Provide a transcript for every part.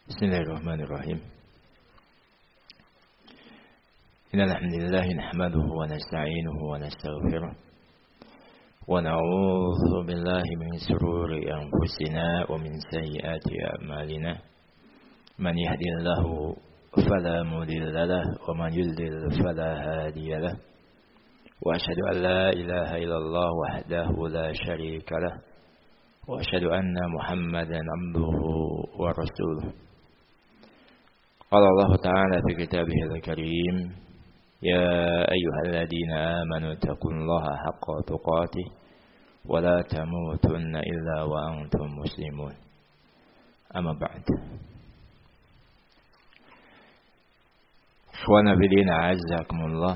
Bismillahirrahmanirrahim. Innal hamdalillah nahmaduhu wa nasta'inuhu wa nastaghfiruh wa na'udzu billahi min shururi anfusina wa min sayyiati a'malina. Man yahdihillahu fala mudilla lahu wa man yudlil fala hadiya lahu. Wa asyhadu an la ilaha illallah wahdahu la syarika lahu wa asyhadu anna Muhammadan 'abduhu wa rasuluh. Qala Allah Ta'ala fi kitabihil karim, ya ayyuhalladzina amanu taqullaha haqqa tuqatih wa la tamutunna illa wa antum muslimun. Amma ba'd. Ikhwana fillah, azzakumullah.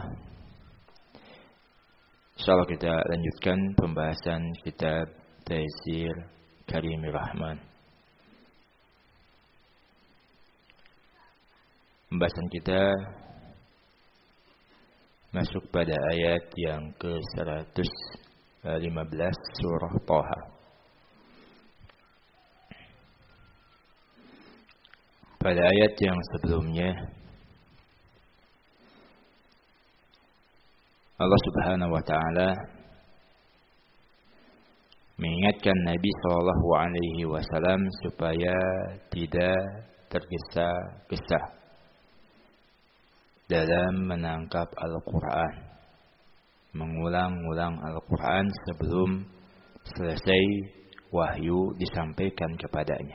Insyaallah kita lanjutkan pembahasan kitab Taysir Karimir Rahman. Pembahasan kita masuk pada ayat yang ke-115 surah Thaha. Pada ayat yang sebelumnya Allah Subhanahu wa taala mengingatkan Nabi sallallahu alaihi wasallam supaya tidak tergesa-gesa dalam menangkap Al-Quran, mengulang-ulang Al-Quran sebelum selesai wahyu disampaikan kepadanya.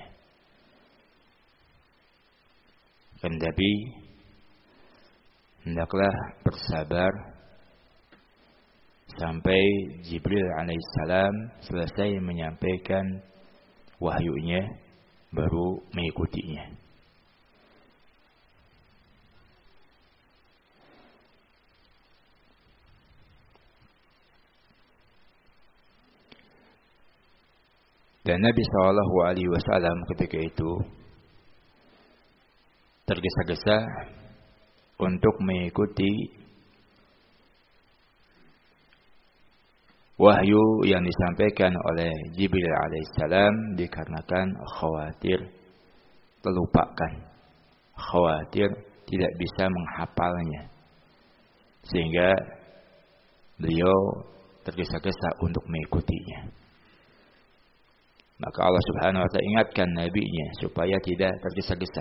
Tetapi hendaklah bersabar sampai Jibril alaihissalam selesai menyampaikan wahyunya, baru mengikutinya. Dan Nabi SAW ketika itu tergesa-gesa untuk mengikuti wahyu yang disampaikan oleh Jibril alaihissalam dikarenakan khawatir terlupakan, khawatir tidak bisa menghafalnya, sehingga beliau tergesa-gesa untuk mengikutinya. Maka Allah Subhanahu wa ta'ala ingatkan nabinya supaya tidak tergesa-gesa.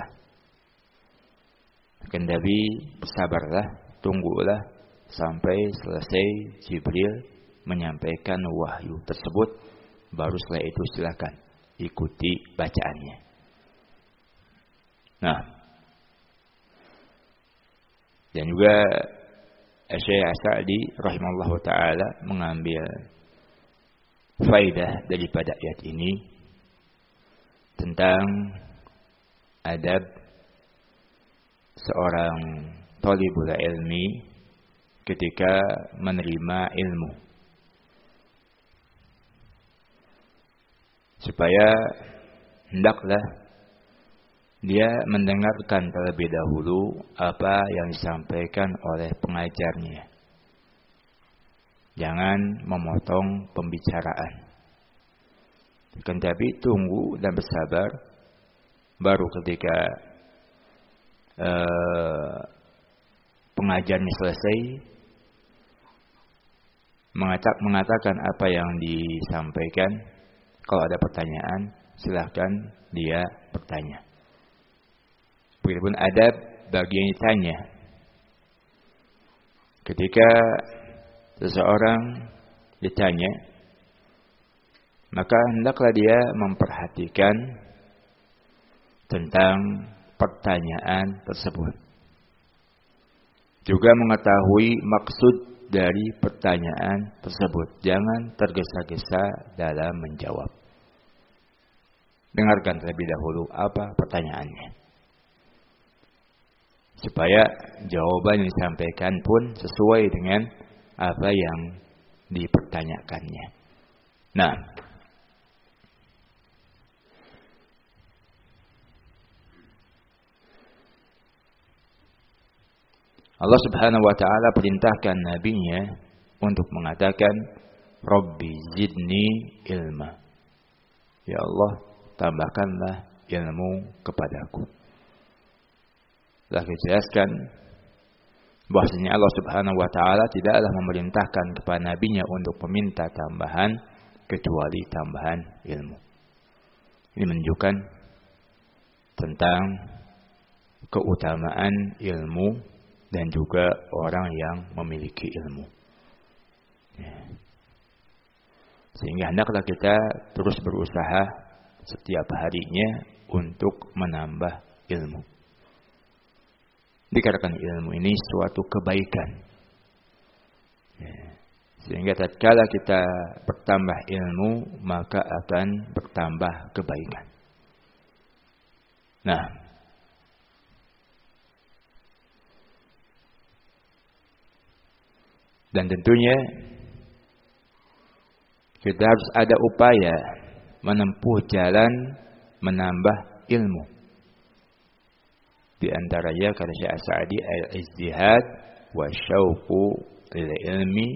Akan Nabi bersabarlah, tunggulah sampai selesai Jibril menyampaikan wahyu tersebut, baru setelah itu silakan ikuti bacaannya. Nah, dan juga Syekh As-Sa'di rahimallahu taala mengambil faidah daripada ayat ini tentang adab seorang thalibul ilmi ketika menerima ilmu, supaya hendaklah dia mendengarkan terlebih dahulu apa yang disampaikan oleh pengajarnya. Jangan memotong pembicaraan. Tetapi tunggu dan bersabar, baru ketika pengajarnya selesai mengatakan apa yang disampaikan. Kalau ada pertanyaan, silahkan dia bertanya. Begitupun adab bagi yang ditanya. Ketika seseorang ditanya, maka hendaklah dia memperhatikan tentang pertanyaan tersebut. Juga mengetahui maksud dari pertanyaan tersebut. Jangan tergesa-gesa dalam menjawab. Dengarkan terlebih dahulu apa pertanyaannya, supaya jawaban yang disampaikan pun sesuai dengan apa yang dipertanyakannya. Nah, Allah Subhanahu wa taala perintahkan nabinya untuk mengatakan, Rabbi zidni ilma. Ya Allah, tambahkanlah ilmu kepadaku. telah dijelaskan bahwasanya Allah Subhanahu wa taala tidaklah memerintahkan kepada nabinya untuk meminta tambahan kecuali tambahan ilmu. Ini menunjukkan tentang keutamaan ilmu dan juga orang yang memiliki ilmu. Sehingga hendaklah kita terus berusaha setiap harinya untuk menambah ilmu. Dikarenakan ilmu ini suatu kebaikan. Sehingga tatkala kita bertambah ilmu, maka akan bertambah kebaikan. Nah, dan tentunya kita harus ada upaya menempuh jalan menambah ilmu. Di antaranya kata Syekh As-Sa'di al-ijtihad wa syauqu lil ilmi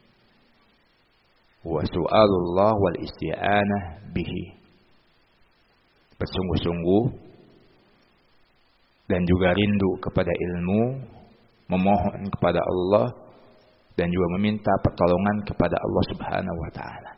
wa su'alullah wal isti'anah bihi. Bersungguh-sungguh dan juga rindu kepada ilmu, memohon kepada Allah dan juga meminta pertolongan kepada Allah Subhanahu wa taala.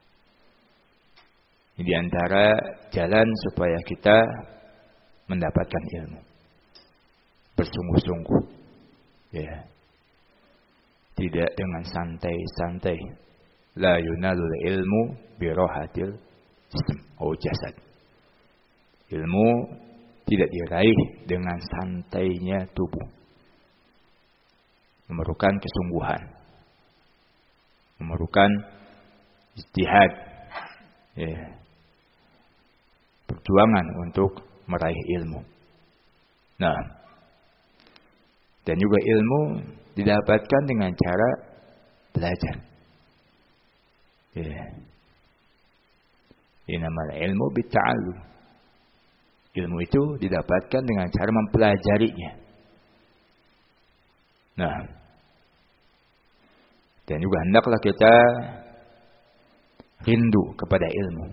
Ini di antara jalan supaya kita mendapatkan ilmu. Bersungguh-sungguh. Ya. Tidak dengan santai-santai. La yunalul ilmu birohatil jism atau jasad. Ilmu tidak diraih dengan santainya tubuh. Memerlukan kesungguhan. Memerlukan ijtihad. Ya. Perjuangan untuk meraih ilmu. Nah, dan juga ilmu didapatkan dengan cara belajar. Ya. Innamal ilmu bitta'allum. Ilmu itu didapatkan dengan cara mempelajarinya. Nah, dan juga hendaklah kita rindu kepada ilmu.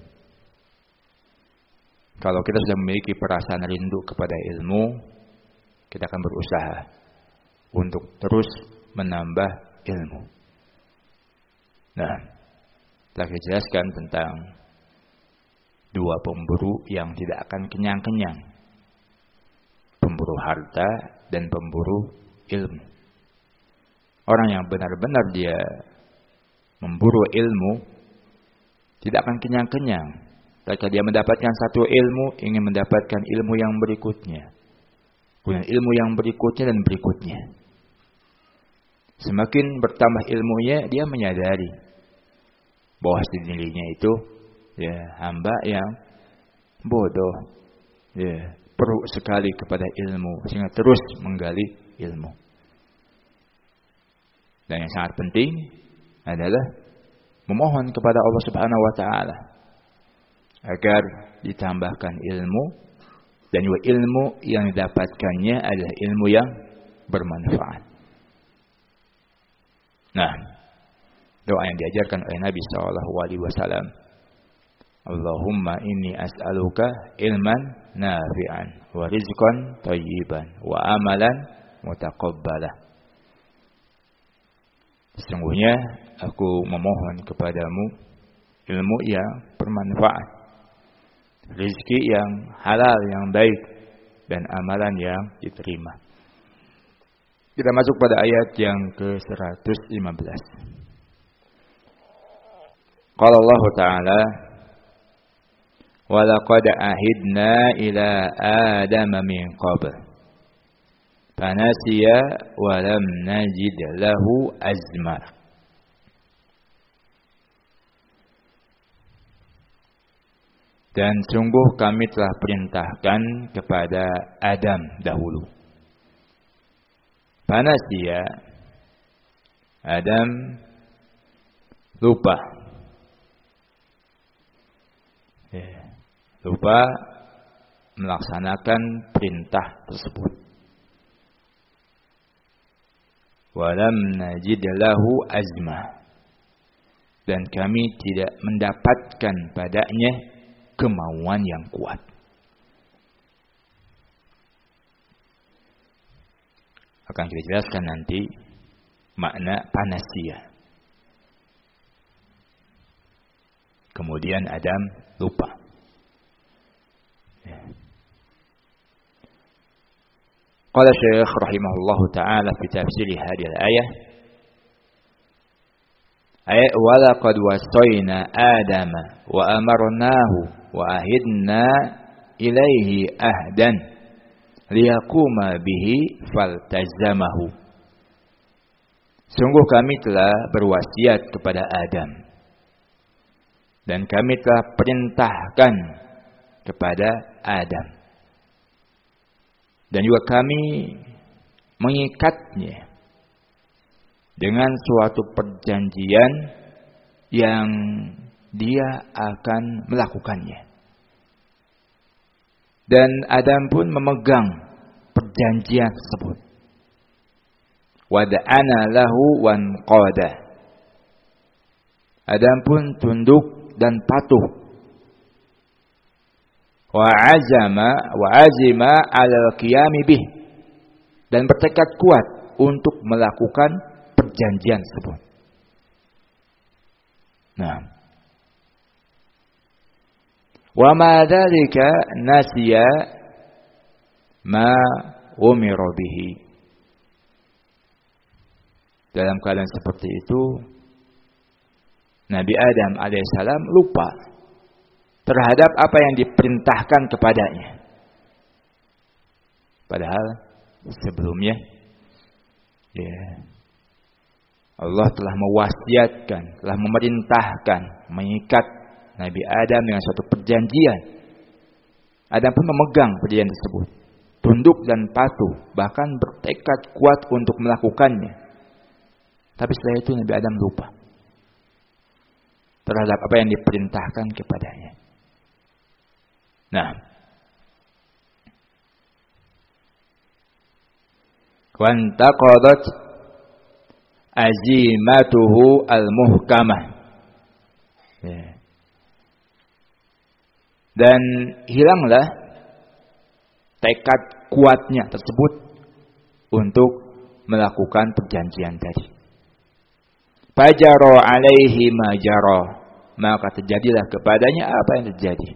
Kalau kita sudah memiliki perasaan rindu kepada ilmu, kita akan berusaha untuk terus menambah ilmu. Nah, telah dijelaskan tentang dua pemburu yang tidak akan kenyang-kenyang. Pemburu harta dan pemburu ilmu. Orang yang benar-benar dia memburu ilmu tidak akan kenyang-kenyang. Ketika dia mendapatkan satu ilmu, ingin mendapatkan ilmu yang berikutnya. Kemudian ilmu yang berikutnya dan berikutnya. Semakin bertambah ilmunya, dia menyadari bahwa dirinya itu ya hamba yang bodoh. Ya, perlu sekali kepada ilmu sehingga terus menggali ilmu. Dan yang sangat penting adalah memohon kepada Allah Subhanahu wa taala agar ditambahkan ilmu, dan juga ilmu yang didapatkannya adalah ilmu yang bermanfaat. Nah, doa yang diajarkan oleh Nabi SAW, Allahumma inni as'aluka ilman nafi'an wa rizqan thayyiban wa amalan mutaqabbalah. Sesungguhnya aku memohon kepadamu ilmu yang bermanfaat, rezeki yang halal, yang baik, dan amalan yang diterima. Kita masuk pada ayat yang ke-115. Qala Allah Ta'ala, wa laqad ahidna ila adama min qabl fanasiya wa lam najid lahu azma. Dan sungguh kami telah perintahkan kepada Adam dahulu. Fanasiya, Adam lupa. Lupa melaksanakan perintah tersebut. Walam najid lahu azma. Dan kami tidak mendapatkan padanya kemauan yang kuat. Akan kita jelaskan nanti makna panasya. Kemudian Adam lupa. Qala Syekh rahimahullahu taala fi tafsir hadhihi al-ayah wa laqad wasayna Adama wa amarnahu wa ahidna ilaihi ahdan liyaquma bihi faltazamahu. Sungguh kami telah berwasiat kepada Adam dan kami telah perintahkan kepada Adam. Dan juga kami mengikatnya dengan suatu perjanjian yang dia akan melakukannya. Dan Adam pun memegang perjanjian tersebut. Wada'ana lahu wanqada. Adam pun tunduk dan patuh. Wa azima 'alal qiyami bih, dan bertekad kuat untuk melakukan perjanjian tersebut. Nah, wa ma dzalika nasiya ma umira bihi. Dalam keadaan seperti itu Nabi Adam alaihissalam lupa terhadap apa yang diperintahkan kepadanya. Padahal sebelumnya Allah telah mewasiatkan, telah memerintahkan, mengikat Nabi Adam dengan suatu perjanjian. Adam pun memegang perjanjian tersebut, tunduk dan patuh, bahkan bertekad kuat untuk melakukannya. Tapi setelah itu Nabi Adam lupa terhadap apa yang diperintahkan kepadanya. Nah, wantaqadat azimatuhu al-muhkamah. Dan hilanglah tekad kuatnya tersebut untuk melakukan perjanjian tadi. Fajara alaihi ma jara, maka terjadilah kepadanya apa yang terjadi.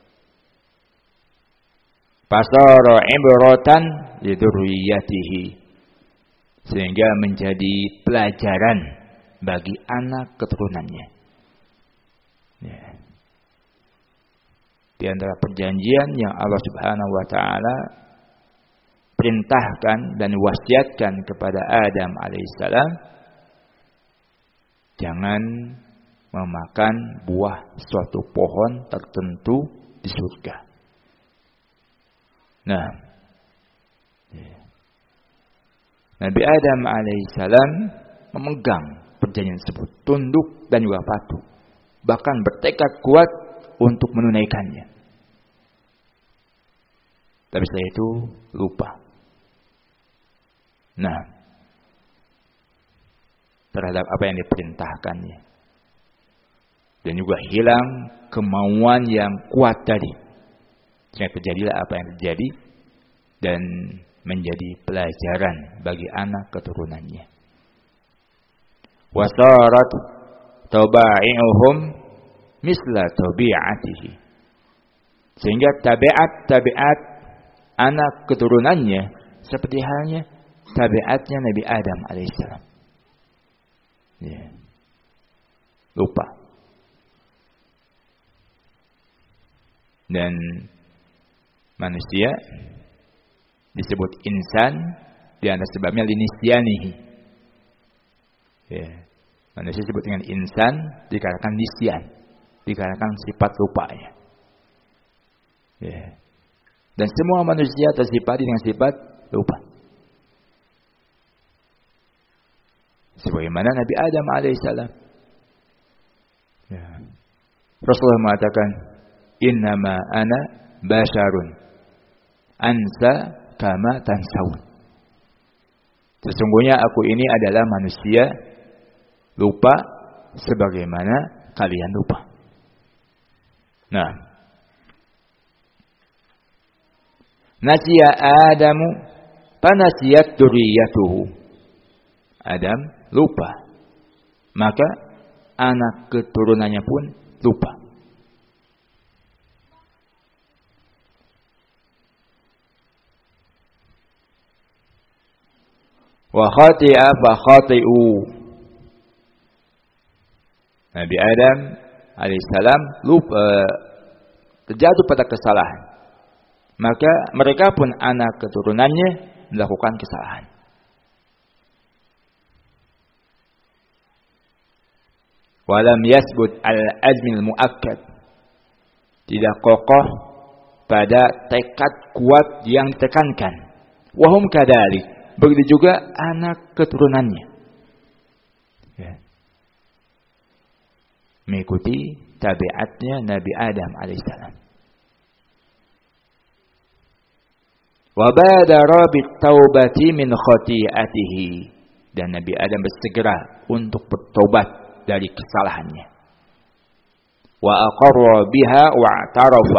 Fasara ibratan lidurriyatihi, sehingga menjadi pelajaran bagi anak keturunannya. Di antara perjanjian yang Allah Subhanahu wa taala perintahkan dan wasiatkan kepada Adam alaihissalam, jangan memakan buah suatu pohon tertentu di surga. Nah, Nabi Adam alaihissalam memegang perjanjian tersebut, tunduk dan juga patuh, bahkan bertekad kuat untuk menunaikannya. Tapi setelah itu lupa. Nah, terhadap apa yang diperintahkannya, dan juga hilang kemauan yang kuat tadi. Sehingga terjadilah apa yang terjadi dan menjadi pelajaran bagi anak keturunannya. Wasarat taba'i'uhum misla tabi'atihi, sehingga tabiat anak keturunannya seperti halnya tabiatnya Nabi Adam alaihissalam. Lupa. Dan manusia disebut insan di antara sebabnya linisyanihi. Manusia disebut dengan insan dikarenakan nisyan, dikarenakan sifat lupanya. Dan semua manusia tersifat dengan sifat lupa. Sebagaimana Nabi Adam alaihissalam. Rasulullah mengatakan, innama ana basharun ansa kama tansawun. Sesungguhnya aku ini adalah manusia lupa sebagaimana kalian lupa. Nah, nasiya Adamu fanasiyat dzurriyyatuhu. Adam lupa, maka anak keturunannya pun lupa. Wa khati'a fa khati'u. Nabi Adam alaihissalam lupa, terjatuh pada kesalahan. Maka mereka pun anak keturunannya melakukan kesalahan. Walam yasbut al-azmil mu'akkad. Tidak kokoh pada tekad kuat yang ditekankan. Wahum kadalik. Begitu juga anak keturunannya. Ya. Mengikuti tabiatnya Nabi Adam alaihissalam. Wa badara bit-taubati min khati'atihi. Dan Nabi Adam bersegera untuk bertobat dari kesalahannya. Wa aqarra biha wa i'tarafa.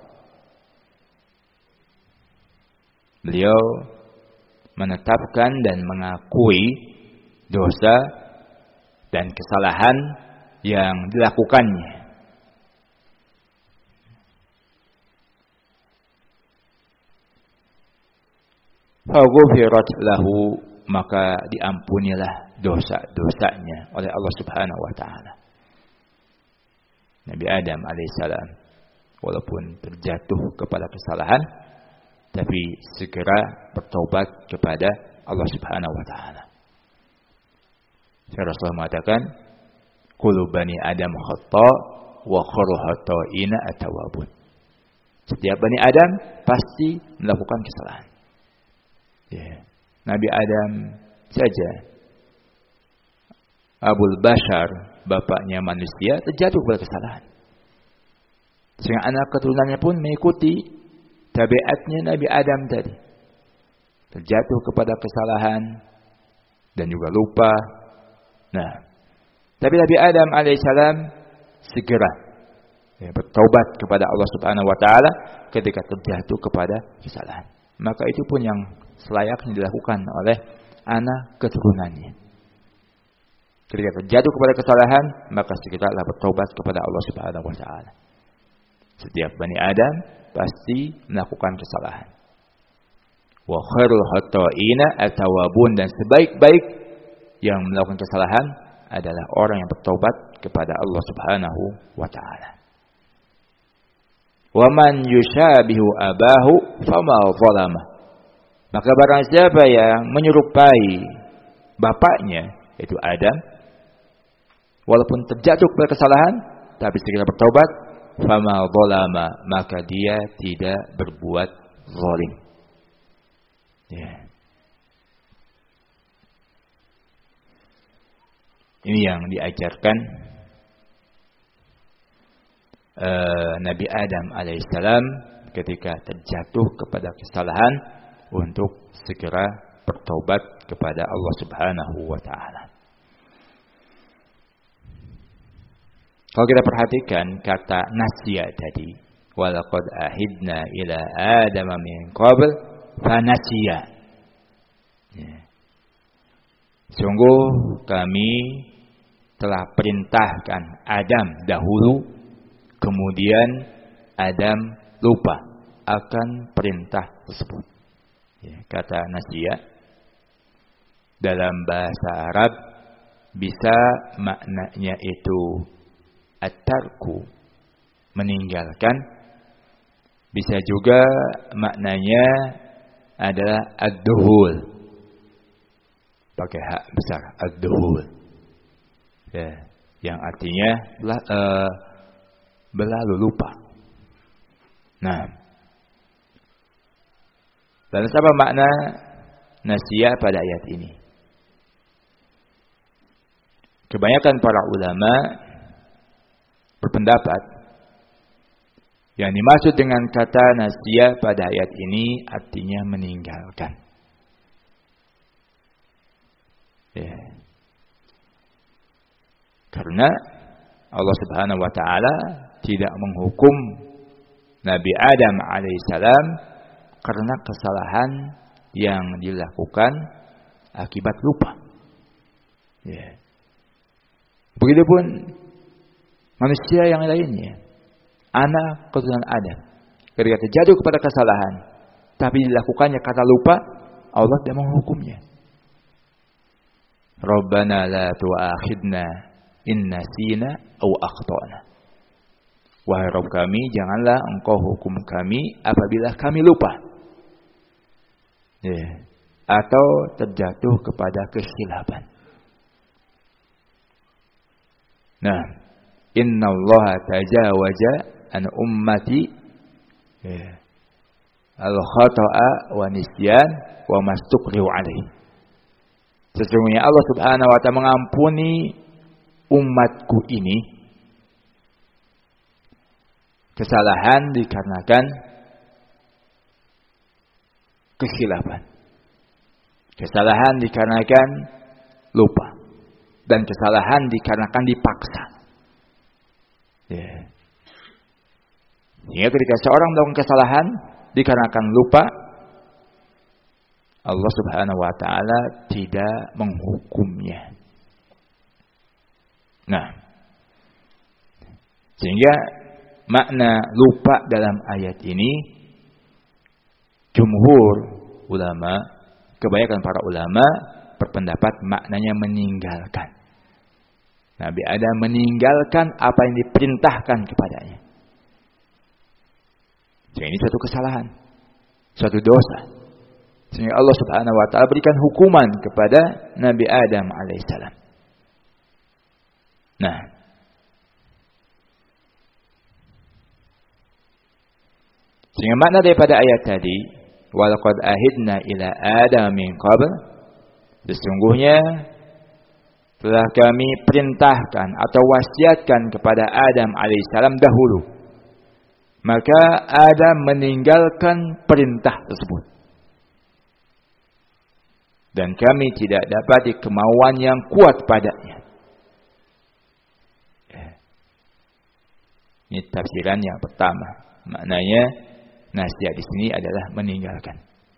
Beliau menetapkan dan mengakui dosa dan kesalahan yang dilakukannya. Faghfirat lahu, maka diampunilah dosa-dosanya oleh Allah Subhanahu wa taala. Nabi Adam alaihissalam walaupun terjatuh kepada kesalahan, tapi segera bertobat kepada Allah Subhanahu wa taala. Rasulullah mengatakan, "Kullu bani Adam khata' wa khairu khata'ina at-tawwabun." Setiap bani Adam pasti melakukan kesalahan. Ya. Nabi Adam saja, Abul Bashar, bapaknya manusia, terjatuh kepada kesalahan. Sehingga anak keturunannya pun mengikuti tabiatnya Nabi Adam tadi. Terjatuh kepada kesalahan dan juga lupa. Nah, tapi Nabi Adam alaihissalam segera bertaubat kepada Allah Subhanahu wa taala ketika terjatuh kepada kesalahan. Maka itu pun yang selayaknya dilakukan oleh anak keturunannya. Ketika terjatuh kepada kesalahan, maka segeralah bertaubat kepada Allah Subhanahu wa taala. Setiap Bani Adam pasti melakukan kesalahan. Wa khairul khata'ina at-tawwabun, dan sebaik-baik yang melakukan kesalahan adalah orang yang bertobat kepada Allah Subhanahu wa taala. Wa man yushabihu abahu fama zalama. Maka barang siapa yang menyerupai bapaknya, yaitu Adam, walaupun terjatuh kepada kesalahan tapi segera bertobat, fama zalama, maka dia tidak berbuat zalim. Ya. Ini yang diajarkan Nabi Adam alaihissalam ketika terjatuh kepada kesalahan untuk segera bertobat kepada Allah Subhanahu wa taala. Kalau kita perhatikan kata nasiya tadi, walaqad ahidna ila adama min qabl fanasiya. Ya. Sungguh kami telah perintahkan Adam dahulu, kemudian Adam lupa akan perintah tersebut. Ya, kata nasiya dalam bahasa Arab bisa maknanya itu at-tarku, meninggalkan. Bisa juga maknanya adalah ad-duhul, pakai hak besar, ad-duhul, ya, yang artinya berlalu lupa. Nah, lalu apa makna nasiya pada ayat ini? Kebanyakan para ulama berpendapat yang dimaksud dengan kata nasiya pada ayat ini artinya meninggalkan. Ya. Karena Allah Subhanahu wa taala tidak menghukum Nabi Adam alaihissalam karena kesalahan yang dilakukan akibat lupa. Ya. Begitupun manusia yang lainnya, anak keturunan Adam, ketika terjatuh kepada kesalahan, tapi dilakukannya karena lupa, Allah tidak menghukumnya. Rabbana la tu'akhidna in nasina aw akhtana. Wahai Rabb kami, janganlah Engkau hukum kami apabila kami lupa. Ya. Atau terjatuh kepada kesilapan. Nah, innallaha tajawaza an ummati al-khata'a wa nisyan wa mastuqrihu alaihi. Sesungguhnya Allah Subhanahu wa taala mengampuni umatku ini kesalahan dikarenakan kesilapan. Kesalahan dikarenakan lupa. Dan kesalahan dikarenakan dipaksa. Ya. Sehingga ketika seorang melakukan kesalahan dikarenakan lupa, Allah Subhanahu wa taala tidak menghukumnya. Nah, sehingga makna lupa dalam ayat ini jumhur ulama, kebanyakan para ulama berpendapat maknanya meninggalkan. Nabi Adam meninggalkan apa yang diperintahkan kepadanya. Jadi ini suatu kesalahan, suatu dosa. Sehingga Allah Subhanahu wa taala berikan hukuman kepada Nabi Adam alaihissalam. Nah, sehingga makna daripada ayat tadi, walaqad ahidna ila Adam min qabl, sesungguhnya telah kami perintahkan atau wasiatkan kepada Adam alaihissalam dahulu. Maka Adam meninggalkan perintah tersebut. Dan kami tidak dapati kemauan yang kuat padanya. Ini tafsiran yang pertama. Maknanya nasihat di sini adalah meninggalkan.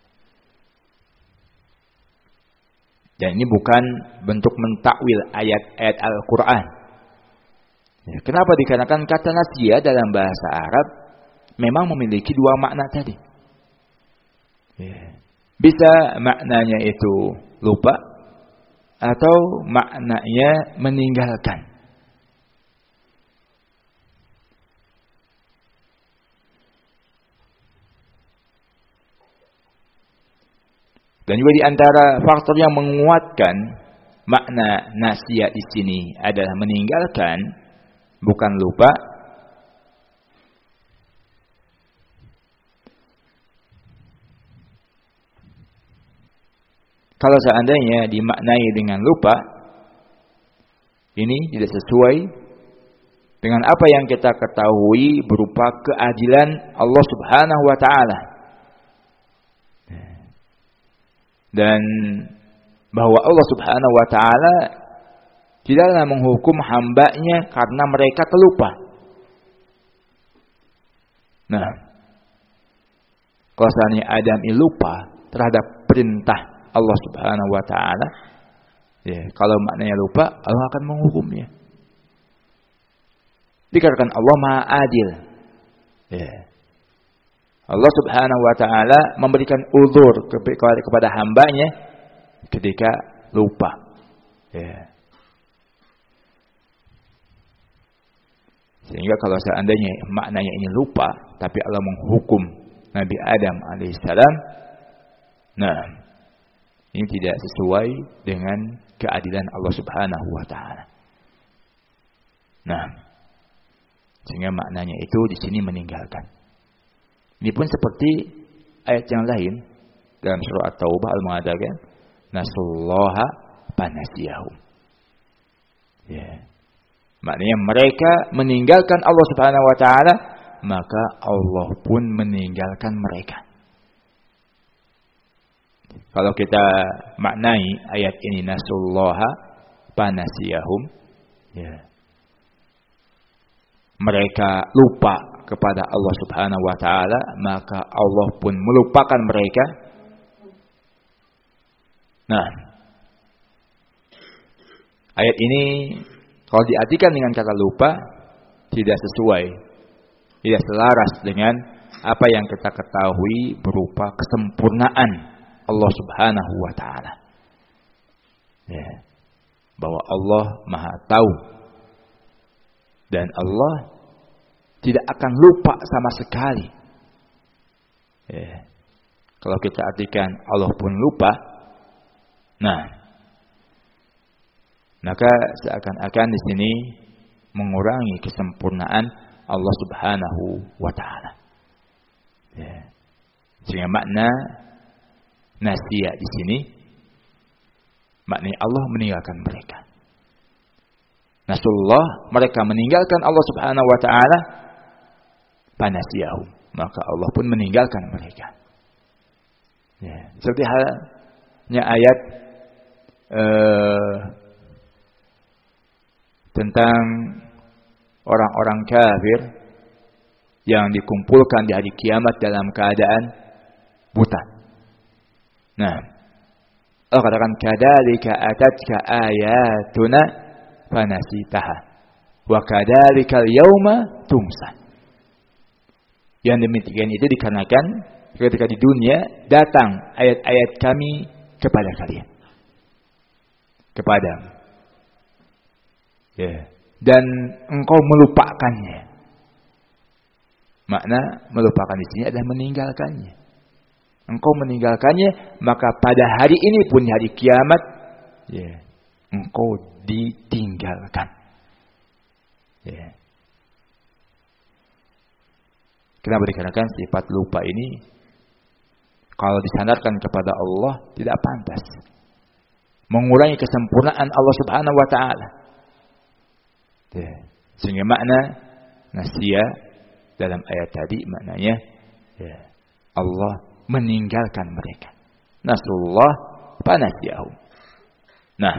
Dan ini bukan bentuk mentakwil ayat-ayat Al-Quran. Ya, kenapa? Dikarenakan kata nasihat dalam bahasa Arab memang memiliki dua makna tadi. Ya. Bisa maknanya itu lupa atau maknanya meninggalkan. Dan juga di antara faktor yang menguatkan makna nasihat di sini adalah meninggalkan, bukan lupa. Kalau seandainya dimaknai dengan lupa, ini tidak sesuai dengan apa yang kita ketahui berupa keadilan Allah Subhanahu wa taala. Dan bahwa Allah Subhanahu wa taala tidaklah menghukum hambanya karena mereka terlupa. Nah, kalau seandainya Adam ini lupa terhadap perintah Allah Subhanahu wa taala, ya, kalau maknanya lupa, Allah akan menghukumnya. Dikarenakan Allah Maha Adil. Ya. Allah Subhanahu wa taala memberikan uzur kepada hambanya ketika lupa. Ya. Sehingga kalau seandainya maknanya ini lupa, tapi Allah menghukum Nabi Adam alaihissalam, nah, ini tidak sesuai dengan keadilan Allah Subhanahu wa taala. Nah, sehingga maknanya itu di sini meninggalkan. Ini pun seperti ayat yang lain dalam surah At-Taubah Allah mengatakan, nasullaha fanasiyahum. Ya. Maknanya mereka meninggalkan Allah Subhanahu wa taala, maka Allah pun meninggalkan mereka. Kalau kita maknai ayat ini nasullaha fanasiyahum, ya. Mereka lupa kepada Allah Subhanahu wa taala, maka Allah pun melupakan mereka. Nah, ayat ini kalau diartikan dengan kata lupa tidak sesuai, tidak selaras dengan apa yang kita ketahui berupa kesempurnaan Allah Subhanahu wa taala. Ya, bahwa Allah Maha tahu dan Allah tidak akan lupa sama sekali. Ya. Kalau kita artikan Allah pun lupa, nah, maka seakan-akan di sini mengurangi kesempurnaan Allah Subhanahu wa taala. Ya. Sehingga makna nasiya di sini maknanya Allah meninggalkan mereka. Nasullah, mereka meninggalkan Allah Subhanahu wa taala, fanasiyahum, maka Allah pun meninggalkan mereka. Ya, seperti halnya ayat tentang orang-orang kafir yang dikumpulkan di hari kiamat dalam keadaan buta. Nah, Allah katakan kadzalika atatka ayatuna fanasitaha wa kadzalikal yauma tunsa. Yang demikian itu dikarenakan ketika di dunia datang ayat-ayat kami kepada kalian, kepadamu, ya, dan engkau melupakannya. Makna melupakan di sini adalah meninggalkannya. Engkau meninggalkannya, maka pada hari ini pun hari kiamat, ya, engkau ditinggalkan. Ya. Kenapa? Dikarenakan sifat lupa ini kalau disandarkan kepada Allah tidak pantas, mengurangi kesempurnaan Allah Subhanahu wa taala. Ya. Sehingga makna nasiya dalam ayat tadi maknanya, ya, Allah meninggalkan mereka. Nasullah fanasiyahum. Nah,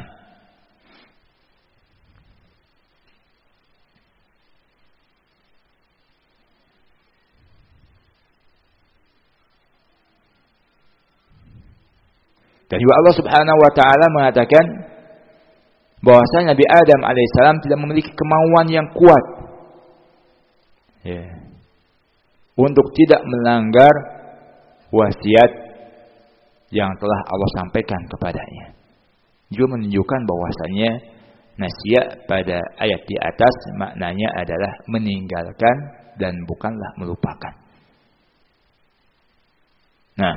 dan juga Allah Subhanahu wa taala mengatakan bahwasanya Nabi Adam alaihissalam tidak memiliki kemauan yang kuat, ya, untuk tidak melanggar wasiat yang telah Allah sampaikan kepadanya. Juga menunjukkan bahwasanya nasiya pada ayat di atas maknanya adalah meninggalkan dan bukanlah melupakan. Nah,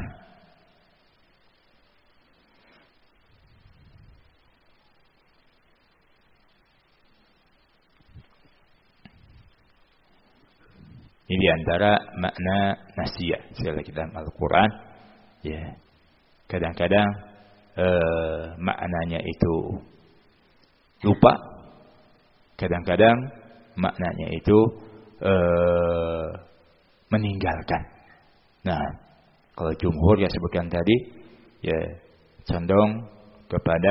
ini diantara makna nasiya sekali lagi dalam Al-Quran. Ya, kadang-kadang maknanya itu lupa, kadang-kadang maknanya itu meninggalkan. Nah, kalau jumhur yang sebutkan tadi, ya condong kepada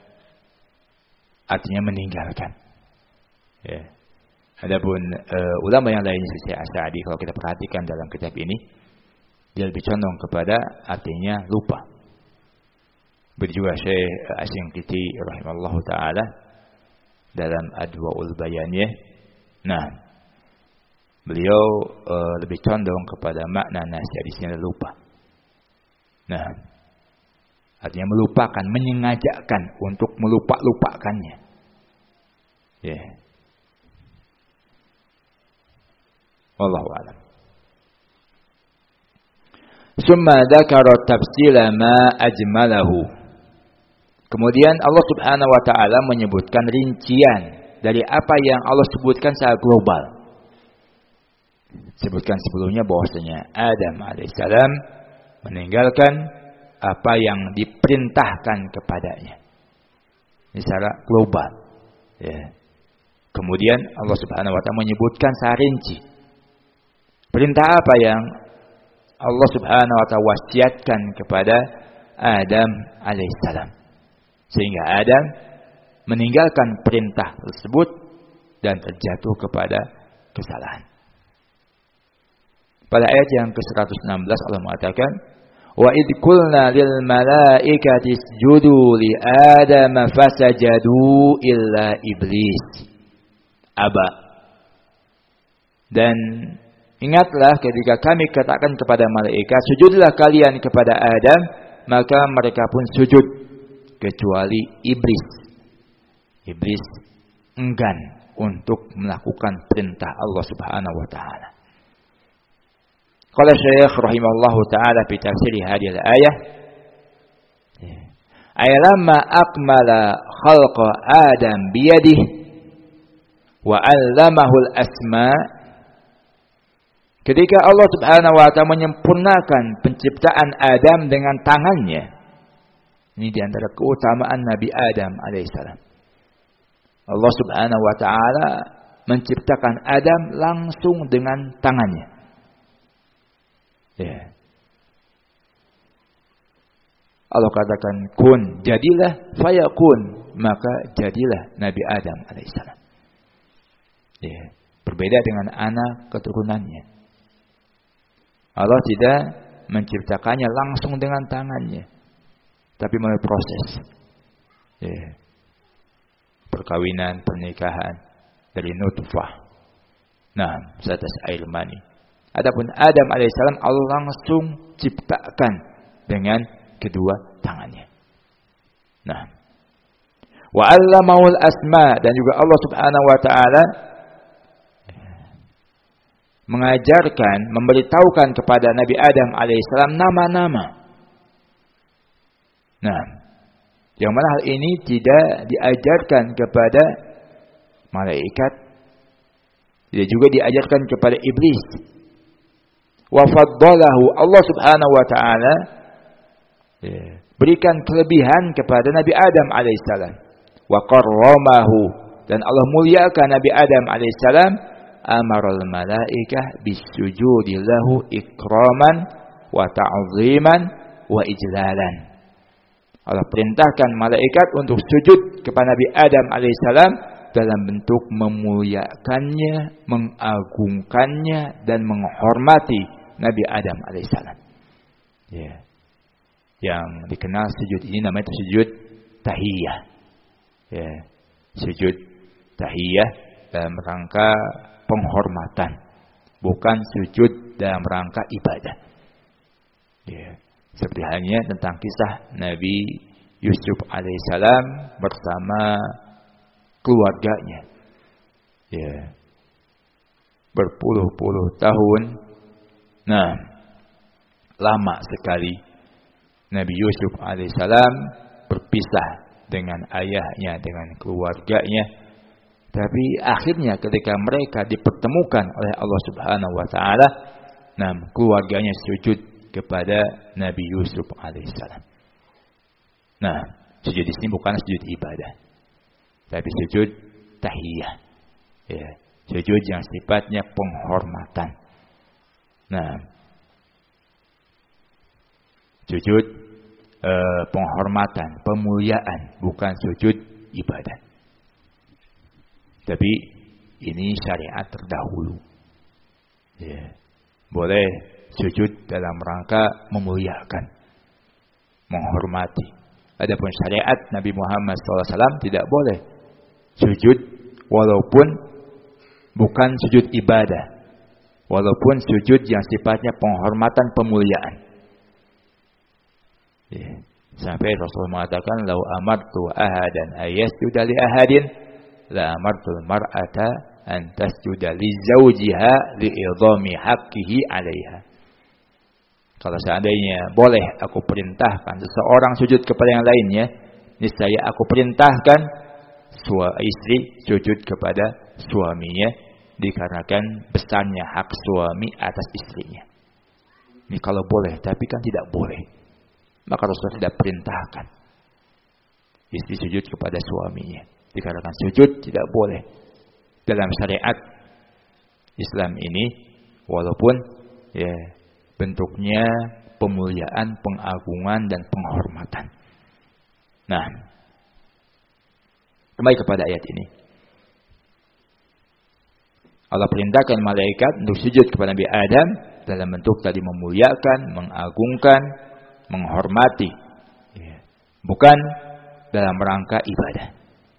artinya meninggalkan. Ya. Adapun ulama yang lainnya seperti As-Sa'di, kalau kita perhatikan dalam kitab ini, dia lebih condong kepada artinya lupa. Begitu juga Syekh Asy-Syanqiti rahimallahu taala dalam Adwaul Bayannya. Nah, beliau lebih condong kepada makna nasiya di sini lupa. Nah, artinya melupakan, menyengajakan untuk melupakannya. Ya. Wallahu a'lam. Summa dzakara tafsila ma ajmalahu. Kemudian Allah Subhanahu wa taala menyebutkan rincian dari apa yang Allah sebutkan secara global. Sebutkan sebelumnya bahwasanya Adam alaihissalam meninggalkan apa yang diperintahkan kepadanya. Ini secara global. Ya. Kemudian Allah Subhanahu wa taala menyebutkan secara rinci. Perintah apa yang Allah Subhanahu wa taala wasiatkan kepada Adam alaihissalam, sehingga Adam meninggalkan perintah tersebut dan terjatuh kepada kesalahan. Pada ayat yang ke-116 Allah mengatakan, Wa id qulna lil malaikati isjudu li Adam fasajadu illa iblis aba. Dan ingatlah ketika kami katakan kepada malaikat, sujudlah kalian kepada Adam, maka mereka pun sujud kecuali iblis. Iblis enggan untuk melakukan perintah Allah Subhanahu wa taala. Qala Syekh rahimahullahu taala fi tafsir hadhihi al-ayah, aylamma akmala khalqa Adam biyadihi wa 'allamahu al-asma. Ketika Allah Subhanahu wa taala menyempurnakan penciptaan Adam dengan tangannya. Ini di antara keutamaan Nabi Adam alaihissalam. Allah Subhanahu wa taala menciptakan Adam langsung dengan tangannya. Ya. Allah katakan kun, jadilah, fayakun, maka jadilah Nabi Adam alaihissalam. Ya. Berbeda dengan anak keturunannya. Allah tidak menciptakannya langsung dengan tangannya, tapi melalui proses. Ya. Perkawinan, pernikahan dari nutfah. Nah, setetes air mani. Adapun Adam alaihissalam Allah langsung ciptakan dengan kedua tangannya. Nah, wa 'allamahul asma, dan juga Allah Subhanahu wa taala mengajarkan, memberitahukan kepada Nabi Adam alaihissalam nama-nama. Nah, yang mana hal ini tidak diajarkan kepada malaikat, tidak juga diajarkan kepada iblis. Wa faddalahu, Allah Subhanahu wa taala berikan kelebihan kepada Nabi Adam alaihissalam. Wa karramahu, dan Allah muliakan Nabi Adam alaihissalam. Amaral malaikah bisujudi lahu ikraman wa ta'ziman wa ijlalan. Allah perintahkan malaikat untuk sujud kepada Nabi Adam alaihissalam dalam bentuk memuliakannya, mengagungkannya, dan menghormati Nabi Adam alaihissalam. Ya. Yang dikenal sujud ini namanya sujud tahiyah. Ya. Sujud tahiyah dalam rangka penghormatan, bukan sujud dalam rangka ibadah. Ya. Seperti halnya tentang kisah Nabi Yusuf alaihissalam bersama keluarganya. Ya. Berpuluh-puluh tahun. Nah, lama sekali Nabi Yusuf alaihissalam berpisah dengan ayahnya, dengan keluarganya. Tapi akhirnya ketika mereka dipertemukan oleh Allah Subhanahu wa taala, nah, keluarganya sujud kepada Nabi Yusuf alaihissalam. Nah, sujud di sini bukan sujud ibadah, tapi sujud tahiyah. Ya, sujud yang sifatnya penghormatan. Nah, sujud penghormatan, pemuliaan, bukan sujud ibadah. Tapi ini syariat terdahulu. Ya. Boleh sujud dalam rangka memuliakan, menghormati. Adapun syariat Nabi Muhammad SAW tidak boleh sujud walaupun bukan sujud ibadah, walaupun sujud yang sifatnya penghormatan, pemuliaan. Ya. Sampai Rasulullah mengatakan, "Lau amartu ahadan ayasjuda li ahadin, la amartul mar'ata an tasjuda li zawjiha li idhami haqqihi 'alaiha." Kalau seandainya boleh aku perintahkan seseorang sujud kepada yang lainnya, niscaya aku perintahkan istri sujud kepada suaminya dikarenakan besarnya hak suami atas istrinya. Ini kalau boleh, tapi kan tidak boleh. Maka Rasulullah tidak perintahkan istri sujud kepada suaminya. Dikarenakan sujud tidak boleh dalam syariat Islam ini, walaupun ya bentuknya pemuliaan, pengagungan, dan penghormatan. Nah, kembali kepada ayat ini. Allah perintahkan malaikat untuk sujud kepada Nabi Adam dalam bentuk tadi memuliakan, mengagungkan, menghormati, bukan dalam rangka ibadah.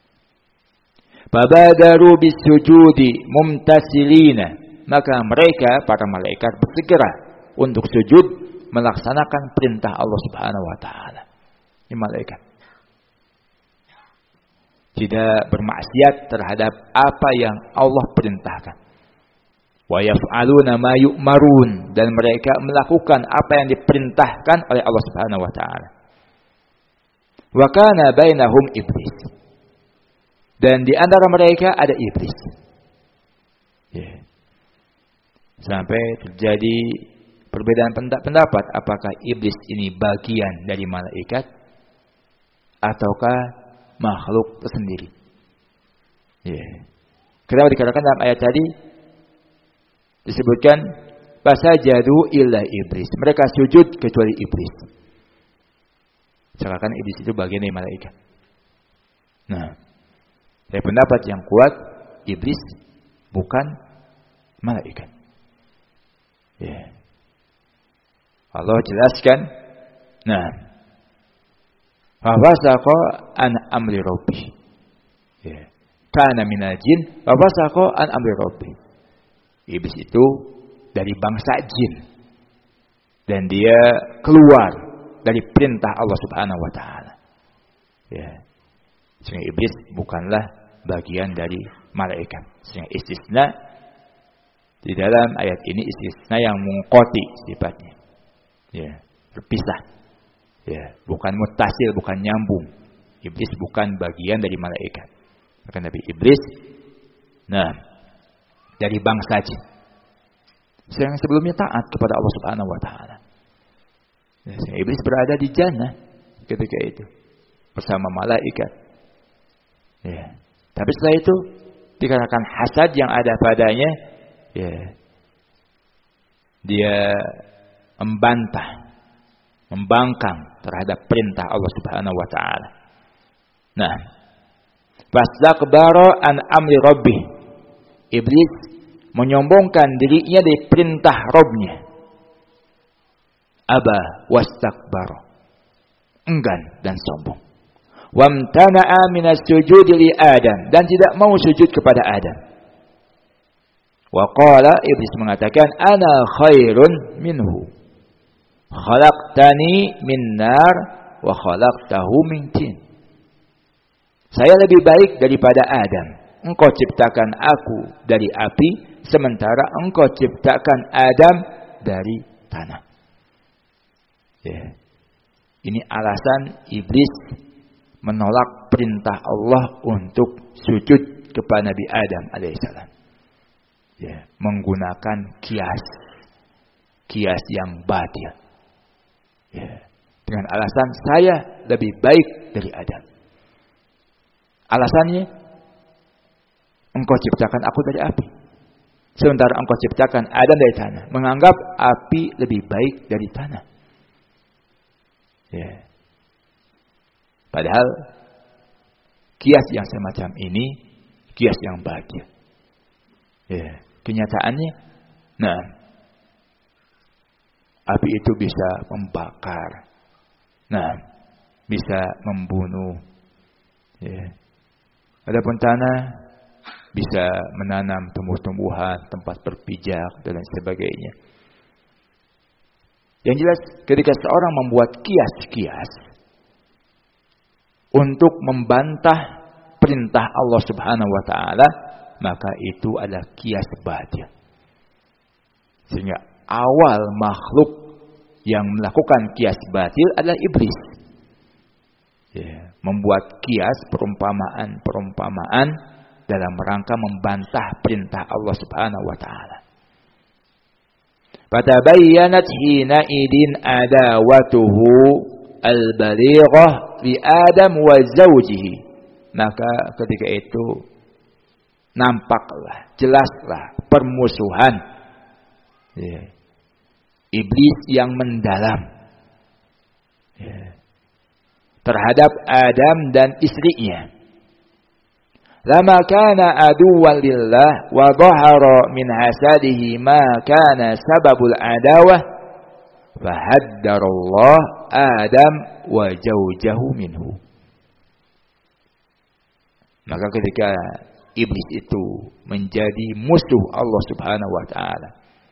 Fabadaru bisujudi mumtasilina, maka mereka para malaikat bersegera untuk sujud melaksanakan perintah Allah Subhanahu wa taala. Ini malaikat tidak bermaksiat terhadap apa yang Allah perintahkan. Wa yaf'aluna ma yu'marun, dan mereka melakukan apa yang diperintahkan oleh Allah Subhanahu wa taala. Wa kana bainahum iblis, dan di antara mereka ada iblis. Sampai terjadi perbedaan pendapat apakah iblis ini bagian dari malaikat ataukah makhluk tersendiri. Kenapa dikatakan dalam ayat tadi disebutkan fasajadu illa iblis, mereka sujud kecuali iblis. Seakan iblis itu bagian dari malaikat. Nah, dari pendapat yang kuat, iblis bukan malaikat. Allah jelaskan, nah, fawasaqa an amri rabbi. Kana minal jin, fawasaqa an amri rabbi. Iblis itu dari bangsa jin, dan dia keluar dari perintah Allah Subhanahu wa taala. Sehingga iblis bukanlah bagian dari malaikat. Sehingga istisna di dalam ayat ini istisna yang munqati sifatnya. Terpisah. Bukan muttasil, bukan nyambung. Iblis bukan bagian dari malaikat. Maka Nabi iblis, nah, dari bangsa jin. Yang sebelumnya taat kepada Allah Subhanahu wa taala. Iblis berada di jannah ketika itu bersama malaikat. Tapi setelah itu dikarenakan hasad yang ada padanya, dia membangkang terhadap perintah Allah Subhanahu wa taala. Nah, fastakbara an amri rabbih. Iblis menyombongkan dirinya dari perintah Rabb-nya. Aba wastakbara, enggan dan sombong. Wamtana'a minas sujudi li Adam, dan tidak mau sujud kepada Adam. Wa qala, iblis mengatakan, ana khairun minhu, khalaqtani min nar wa khalaqtahu min tin. Saya lebih baik daripada Adam. Engkau ciptakan aku dari api, sementara engkau ciptakan Adam dari tanah. Ini alasan iblis menolak perintah Allah untuk sujud kepada Nabi Adam alaihissalam. Menggunakan kias yang batil. Dengan alasan saya lebih baik dari Adam. Alasannya, engkau ciptakan aku dari api, sementara engkau ciptakan Adam dari tanah. Menganggap api lebih baik dari tanah. Padahal kias yang semacam ini kias yang batil. Kenyataannya, nah, api itu bisa membakar, nah, bisa membunuh. Adapun tanah bisa menanam tumbuh-tumbuhan, tempat berpijak dan lain sebagainya. Yang jelas, ketika seorang membuat kias-kias untuk membantah perintah Allah Subhanahu wa taala, maka itu adalah kias batil. Sehingga awal makhluk yang melakukan kias batil adalah iblis. Membuat kias perumpamaan dalam rangka membantah perintah Allah Subhanahu wa taala. Fatabayyanat hina idin adawatuhu al-balighah li Adam wa zawjihi. Maka ketika itu nampaklah, jelaslah permusuhan iblis yang mendalam terhadap Adam dan istrinya. Lama kana aduwan lillah wa dhahara min hasadihi ma kana sababul adawah Fahaddarallah Adam wa zawjahu minhu. Maka ketika iblis itu menjadi musuh Allah Subhanahu wa taala,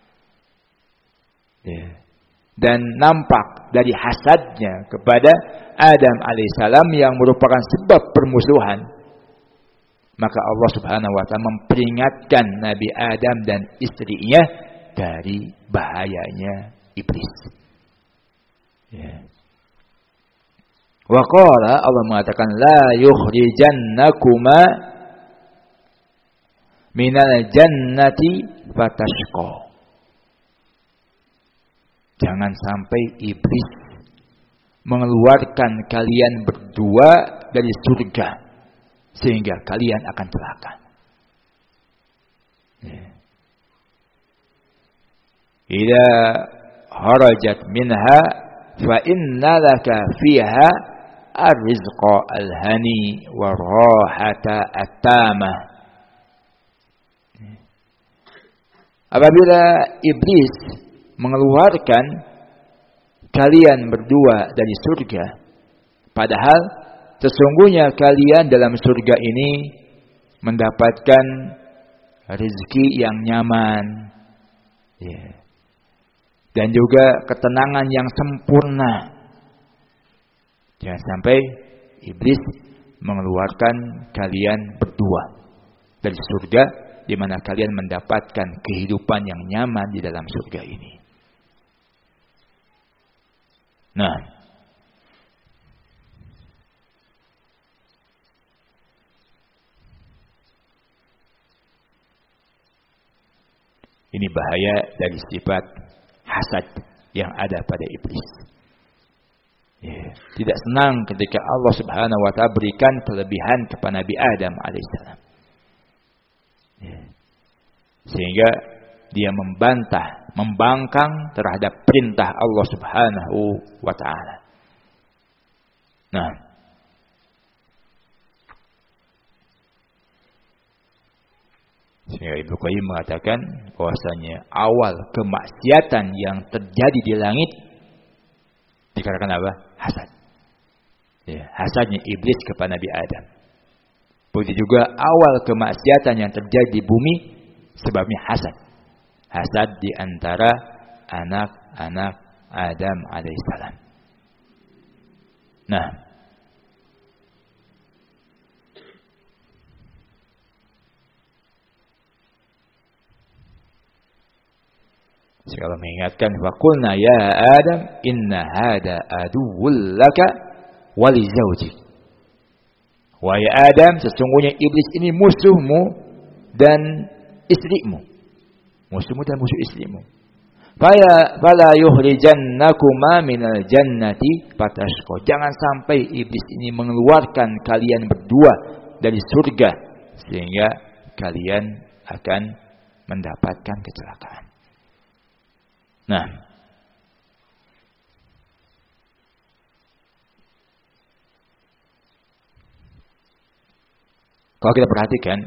dan nampak dari hasadnya kepada Adam alaihissalam yang merupakan sebab permusuhan, maka Allah Subhanahu wa taala memperingatkan Nabi Adam dan istrinya dari bahayanya iblis. Wa qala, Allah mengatakan, la yukhrijannakuma minal jannati fatashqa. Jangan sampai iblis mengeluarkan kalian berdua dari surga sehingga kalian akan celaka. Idza harajat minha fa inna laka fiha ar-rizqa al-hani wa rahata at-tamah. Apabila iblis mengeluarkan kalian berdua dari surga, padahal sesungguhnya kalian dalam surga ini mendapatkan rezeki yang nyaman, dan juga ketenangan yang sempurna. Jangan sampai iblis mengeluarkan kalian berdua dari surga, di mana kalian mendapatkan kehidupan yang nyaman di dalam surga ini. Nah, ini bahaya dari sifat hasad yang ada pada iblis. Tidak senang ketika Allah Subhanahu wa taala berikan kelebihan kepada Nabi Adam alaihissalam, sehingga dia membantah, membangkang terhadap perintah Allah Subhanahu wa taala. Nah, sehingga Ibnu Qayyim mengatakan bahwasanya awal kemaksiatan yang terjadi di langit dikarenakan apa? Hasad. Hasadnya iblis kepada Nabi Adam. Begitu juga awal kemaksiatan yang terjadi di bumi sebabnya hasad. Hasad di antara anak-anak Adam alaihissalam. Nah, segala mengingatkan, faqulna ya Adam inna hada aduwwul laka wa li zawjik. Wahai Adam, sesungguhnya iblis ini musuhmu dan istrimu. Musuhmu dan musuh istrimu. Fala yukhrijannakuma minal jannati fatashqa. Jangan sampai iblis ini mengeluarkan kalian berdua dari surga sehingga kalian akan mendapatkan kecelakaan. Nah, kalau kita perhatikan,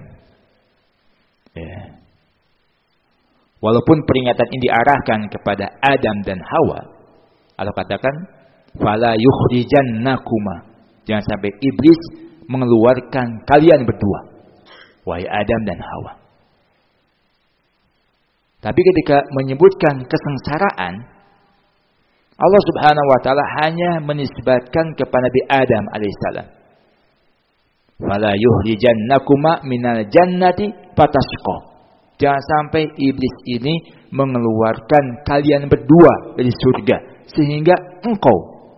walaupun peringatan ini diarahkan kepada Adam dan Hawa, Allah katakan, fala yukhrijannakuma. Jangan sampai iblis mengeluarkan kalian berdua, wahai Adam dan Hawa. Tapi ketika menyebutkan kesengsaraan, Allah Subhanahu wa taala hanya menisbatkan kepada Nabi Adam alaihissalam. Fala yukhrijannakuma minal jannati fatashqa. Jangan sampai iblis ini mengeluarkan kalian berdua dari surga sehingga engkau,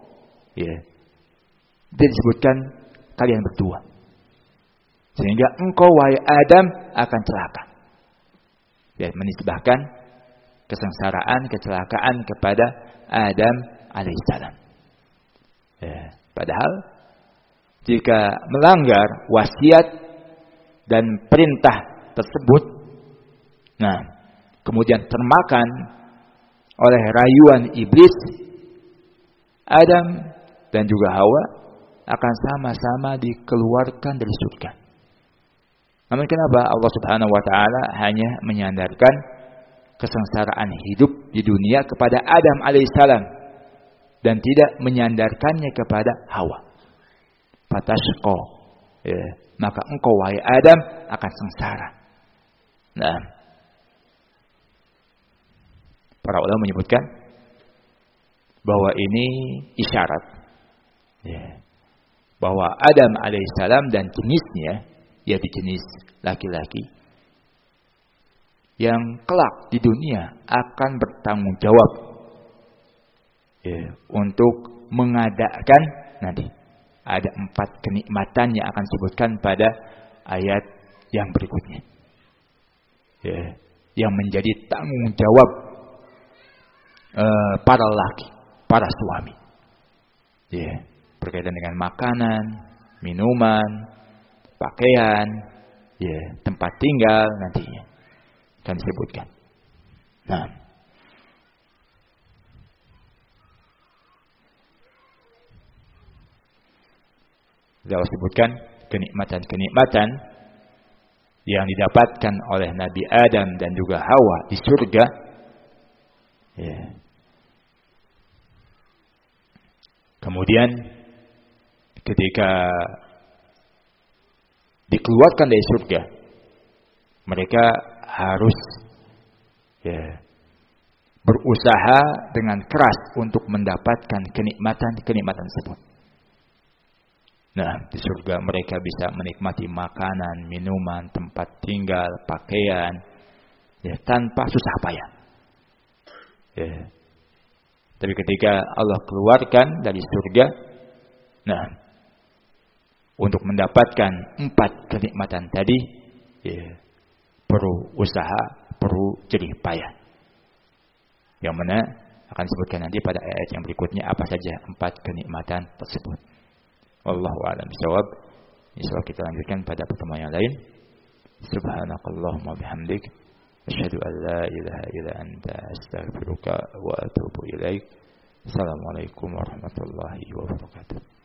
disebutkan kalian berdua, sehingga engkau wahai Adam akan celaka. Menisbahkan kesengsaraan, kecelakaan kepada Adam alaihissalam. Padahal jika melanggar wasiat dan perintah tersebut, kemudian termakan oleh rayuan iblis, Adam dan juga Hawa akan sama-sama dikeluarkan dari surga. Namun kenapa Allah Subhanahu wa taala hanya menyandarkan kesengsaraan hidup di dunia kepada Adam alaihissalam dan tidak menyandarkannya kepada Hawa. Fatashqa, ya, maka engkau wahai Adam akan sengsara. Nah, para ulama menyebutkan bahwa ini isyarat, ya, bahwa Adam alaihissalam dan jenisnya, yaitu jenis laki-laki, yang kelak di dunia akan bertanggung jawab, ya, untuk mengadakan nanti ada 4 kenikmatan yang akan disebutkan pada ayat yang berikutnya, ya, yang menjadi tanggung jawab para laki, para suami, ya, berkaitan dengan makanan, minuman, pakaian, ya, tempat tinggal nantinya akan disebutkan. Nah, saya sebutkan kenikmatan-kenikmatan yang didapatkan oleh Nabi Adam dan juga Hawa di surga, ya. Kemudian ketika dikeluarkan dari surga, mereka harus, ya, berusaha dengan keras untuk mendapatkan kenikmatan tersebut. Nah, di surga mereka bisa menikmati makanan, minuman, tempat tinggal, pakaian, ya, tanpa susah payah. Ya. Tapi ketika Allah keluarkan dari surga, nah, untuk mendapatkan 4 kenikmatan tadi, ya, perlu usaha, perlu jerih payah. Yang mana akan disebutkan nanti pada ayat yang berikutnya apa saja 4 kenikmatan tersebut. Wallahu a'lam bishawab. Insyaallah kita lanjutkan pada pertemuan yang lain. Subhanakallahumma bihamdik, asyhadu an la ilaha illa anta, astaghfiruka wa atubu ilaik. Assalamualaikum warahmatullahi wabarakatuh.